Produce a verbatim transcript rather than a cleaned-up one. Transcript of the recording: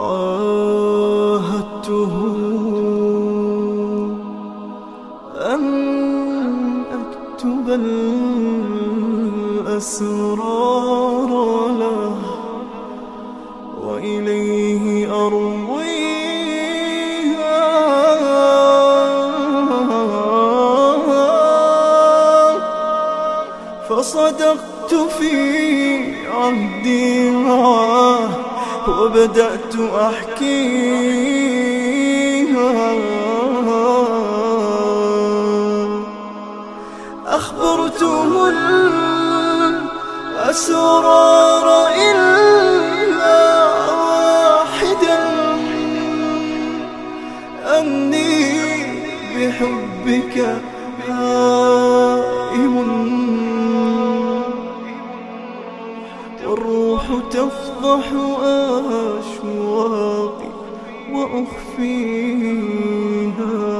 عاهدته أن أكتب الأسرار له وإليه أرويها، فصدقت في عهدي معه وبدأت أحكيها. أخبرته الأسرار إلا واحدا، أني بحبك هائم والروح تفضح أشواقي وأخفيها.